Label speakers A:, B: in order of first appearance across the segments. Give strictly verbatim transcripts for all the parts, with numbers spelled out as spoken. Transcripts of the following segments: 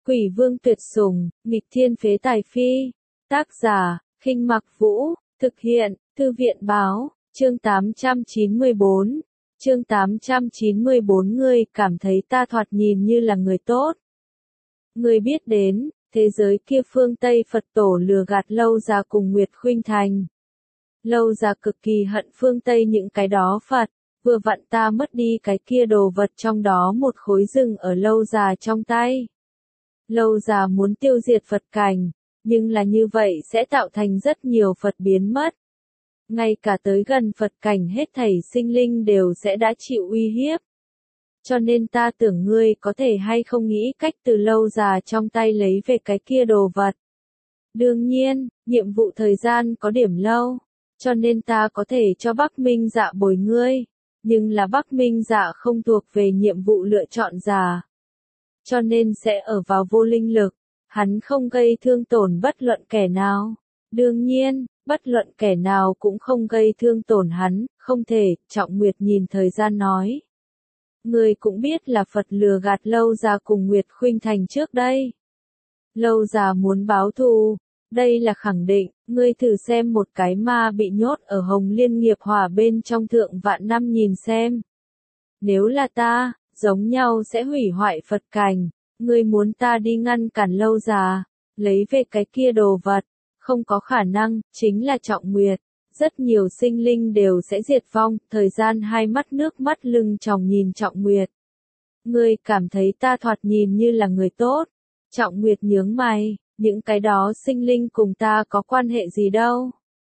A: Quỷ vương tuyệt sủng, nghịch thiên phế tài phi. Tác giả, Khinh Mặc Vũ, thực hiện, Thư viện báo, chương tám trăm chín mươi bốn. Chương tám trăm chín mươi bốn Ngươi cảm thấy ta thoạt nhìn như là người tốt. Ngươi biết đến, thế giới kia phương Tây Phật tổ lừa gạt Lâu Già cùng Nguyệt Khuynh Thành. Lâu Già cực kỳ hận phương Tây những cái đó Phật, vừa vặn ta mất đi cái kia đồ vật trong đó một khối rừng ở Lâu Già trong tay. Lâu Già muốn tiêu diệt Phật cảnh, nhưng là như vậy sẽ tạo thành rất nhiều Phật biến mất. Ngay cả tới gần Phật cảnh hết thảy sinh linh đều sẽ đã chịu uy hiếp. Cho nên ta tưởng ngươi có thể hay không nghĩ cách từ Lâu Già trong tay lấy về cái kia đồ vật. Đương nhiên, nhiệm vụ thời gian có điểm lâu, cho nên ta có thể cho Bắc Minh Dạ bồi ngươi, nhưng là Bắc Minh Dạ không thuộc về nhiệm vụ lựa chọn giả. Cho nên sẽ ở vào vô linh lực, hắn không gây thương tổn bất luận kẻ nào. Đương nhiên, bất luận kẻ nào cũng không gây thương tổn hắn, không thể, Trọng Nguyệt nhìn thời gian nói. Ngươi cũng biết là Phật lừa gạt Lâu Già cùng Nguyệt Khuynh Thành trước đây. Lâu Già muốn báo thù, đây là khẳng định, ngươi thử xem một cái ma bị nhốt ở Hồng Liên nghiệp hỏa bên trong thượng vạn năm nhìn xem. Nếu là ta, giống nhau sẽ hủy hoại Phật cảnh, ngươi muốn ta đi ngăn cản Lâu Già, lấy về cái kia đồ vật, không có khả năng, chính là Trọng Nguyệt. Rất nhiều sinh linh đều sẽ diệt vong, thời gian hai mắt nước mắt lưng tròng nhìn Trọng Nguyệt. Ngươi cảm thấy ta thoạt nhìn như là người tốt. Trọng Nguyệt nhướng mày, những cái đó sinh linh cùng ta có quan hệ gì đâu.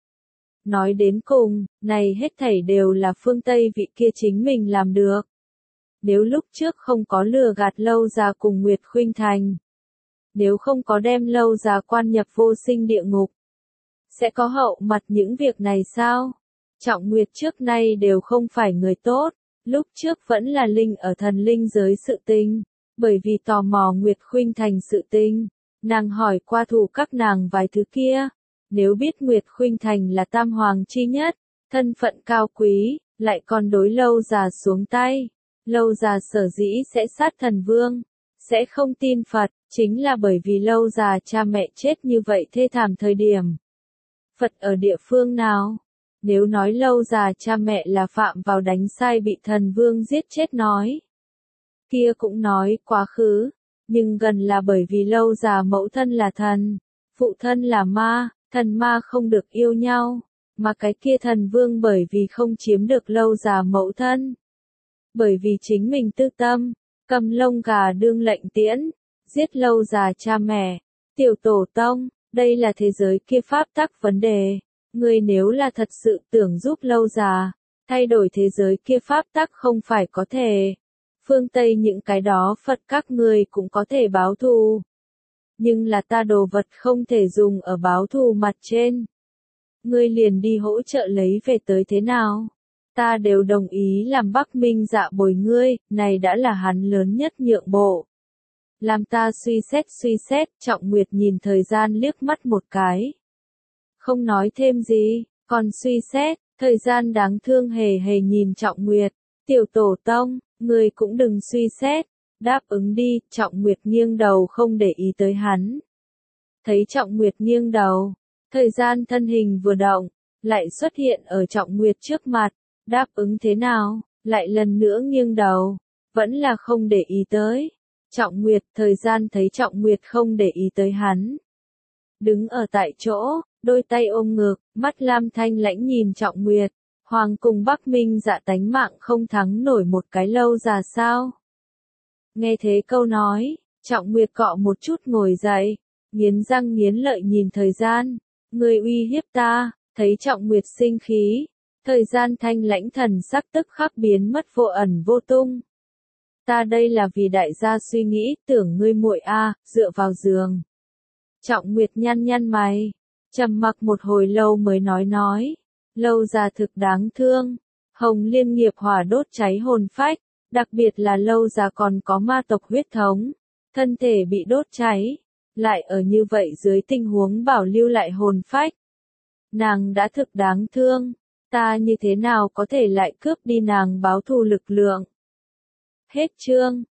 A: Nói đến cùng, này hết thảy đều là phương Tây vị kia chính mình làm được. Nếu lúc trước không có lừa gạt Lâu Già cùng Nguyệt Khuynh Thành, nếu không có đem Lâu Già quan nhập vô sinh địa ngục, sẽ có hậu mặt những việc này sao? Trọng Nguyệt trước nay đều không phải người tốt, lúc trước vẫn là linh ở thần linh giới sự tình, bởi vì tò mò Nguyệt Khuynh Thành sự tình, nàng hỏi qua thủ các nàng vài thứ kia, nếu biết Nguyệt Khuynh Thành là tam hoàng chi nhất, thân phận cao quý, lại còn đối Lâu Già xuống tay, Lâu Già sở dĩ sẽ sát thần vương, sẽ không tin Phật, chính là bởi vì Lâu Già cha mẹ chết như vậy thê thảm thời điểm. Phật ở địa phương nào? Nếu nói Lâu Già cha mẹ là phạm vào đánh sai bị thần vương giết chết nói. Kia cũng nói quá khứ, nhưng gần là bởi vì Lâu Già mẫu thân là thần, phụ thân là ma, thần ma không được yêu nhau, mà cái kia thần vương bởi vì không chiếm được Lâu Già mẫu thân. Bởi vì chính mình tư tâm, cầm lông gà đương lệnh tiễn, giết Lâu Già cha mẹ, tiểu tổ tông. Đây là thế giới kia pháp tắc vấn đề. Ngươi nếu là thật sự tưởng giúp Lâu Già, thay đổi thế giới kia pháp tắc không phải có thể. Phương Tây những cái đó Phật các ngươi cũng có thể báo thù. Nhưng là ta đồ vật không thể dùng ở báo thù mặt trên. Ngươi liền đi hỗ trợ lấy về tới thế nào? Ta đều đồng ý làm Bắc Minh Dạ bồi ngươi, này đã là hắn lớn nhất nhượng bộ. Làm ta suy xét suy xét, Trọng Nguyệt nhìn thời gian liếc mắt một cái. Không nói thêm gì, còn suy xét, thời gian đáng thương hề hề nhìn Trọng Nguyệt. Tiểu tổ tông, người cũng đừng suy xét, đáp ứng đi, Trọng Nguyệt nghiêng đầu không để ý tới hắn. Thấy Trọng Nguyệt nghiêng đầu, thời gian thân hình vừa động, lại xuất hiện ở Trọng Nguyệt trước mặt, đáp ứng thế nào, lại lần nữa nghiêng đầu, vẫn là không để ý tới. Trọng Nguyệt, thời gian thấy Trọng Nguyệt không để ý tới hắn. Đứng ở tại chỗ, đôi tay ôm ngực, mắt lam thanh lãnh nhìn Trọng Nguyệt. Hoàng cùng Bắc Minh Dạ tánh mạng không thắng nổi một cái Lâu Già sao? Nghe thế câu nói, Trọng Nguyệt cọ một chút ngồi dậy, nghiến răng nghiến lợi nhìn thời gian. Ngươi uy hiếp ta, thấy Trọng Nguyệt sinh khí. Thời gian thanh lãnh thần sắc tức khắc biến mất vô ẩn vô tung. Ta đây là vì đại gia suy nghĩ, tưởng ngươi muội a, dựa vào giường. Trọng Nguyệt nhăn nhăn mày, trầm mặc một hồi lâu mới nói nói, Lâu Già thực đáng thương, Hồng Liên nghiệp hỏa đốt cháy hồn phách, đặc biệt là Lâu Già còn có ma tộc huyết thống, thân thể bị đốt cháy, lại ở như vậy dưới tình huống bảo lưu lại hồn phách. Nàng đã thực đáng thương, ta như thế nào có thể lại cướp đi nàng báo thù lực lượng. Hết chương.